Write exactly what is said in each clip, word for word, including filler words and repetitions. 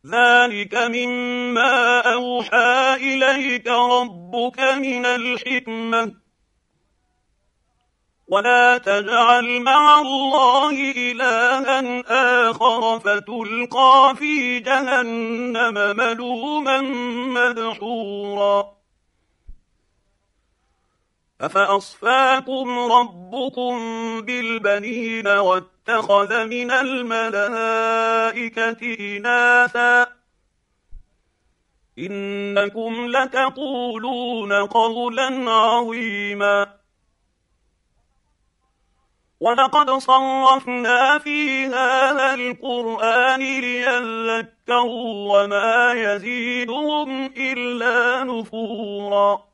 ذلك مما أوحى إليك ربك من الحكمة ولا تجعل مع الله إلها آخر فتلقى في جهنم ملوما مدحورا أفأصفاكم ربكم بالبنين واتخذ من الملائكة إناثا إنكم لتقولون قولا عظيما ولقد صرفنا في هذا القرآن ليذكروا وما يزيدهم إلا نفورا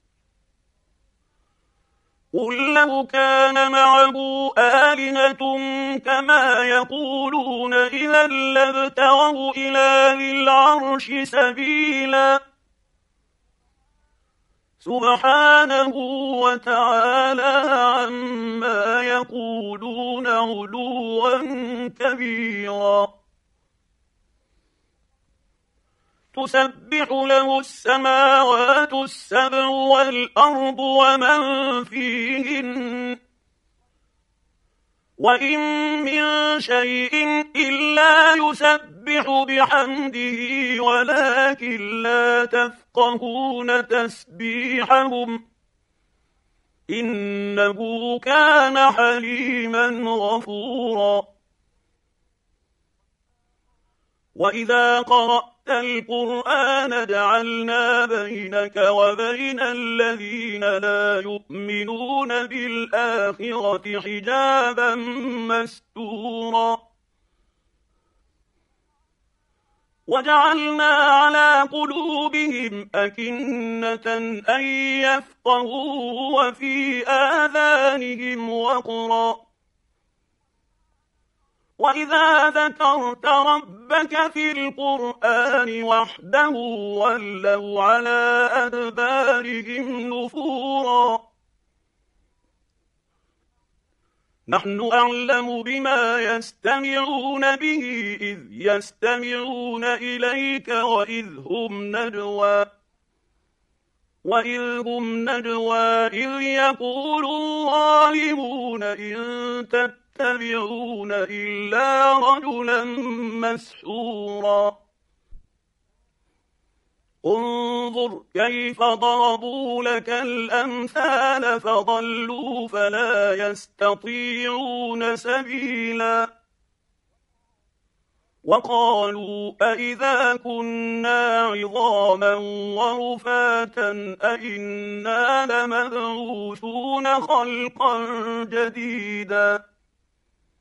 قل لو كان معه آلهة كما يقولون إذا لابتغوا إلى ذي العرش سبيلا سبحانه وتعالى عما يقولون علوا كبيرا تسبح له السماوات السبع والأرض ومن فيهن وإن من شيء إلا يسبح بحمده ولكن لا تفقهون تسبيحهم إنه كان حليما غفورا وإذا قرأت القرآن جعلنا بينك وبين الذين لا يؤمنون بالآخرة حجابا مستورا وجعلنا على قلوبهم أكنة أن يفقهوا وفي آذانهم وقرا وإذا ذكرت ربك في القرآن وحده ولوا على أدبارهم نفورا نحن أعلم بما يستمعون به إذ يستمعون إليك وإذ هم نجوى وإذ هم نجوى إذ يقول الظالمون إن تتبعون إلا رجلا مسحورا انظر كيف ضربوا لك الأمثال فضلوا فلا يستطيعون سبيلا وقالوا أئذا كنا عظاما ورفاتا أئنا لمبعوثون خلقا جديدا